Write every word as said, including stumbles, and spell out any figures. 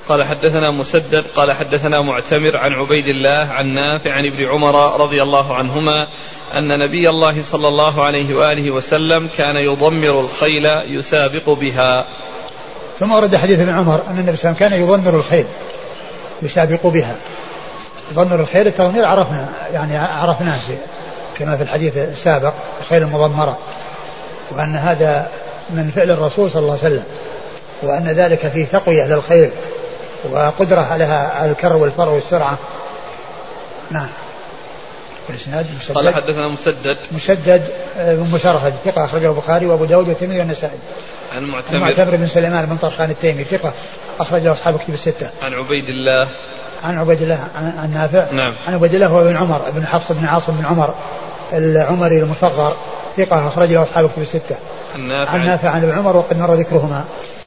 قال حدثنا مسدد قال حدثنا معتمر عن عبيد الله عن نافع عن ابن عمر رضي الله عنهما أن نبي الله صلى الله عليه وآله وسلم كان يضمر الخيل يسابق بها. ثم ورد حديث ابن عمر أن النبي صلى الله عليه وسلم كان يضمر الخيل يسابق بها. يضمر الخيل التضمير عرفنا يعني عرفناه كما في الحديث السابق الخيل المضمرة، وأن هذا من فعل الرسول صلى الله عليه وسلم، وأن ذلك فيه تقوية للخيل وقدرة على على الكر والفر والسرعة. نعم. قال حدثنا مسدد مسدد بن مشرف ثقة أخرجه البخاري وأبو داود والترمذي والنسائي. عن معتمر معتمر بن سليمان بن طرخان التيمي ثقة أخرجه أصحاب كتب الستة. عن عبيد الله عن عبيد الله عن نافع. نعم. عن عبيد الله هو بن عمر بن حفص بن عاصم بن عمر العمري المصغر ثقة أخرجه أصحاب كتب الستة. عن نافع عن نافع عن ابن عمر وقد مر ذكرهما.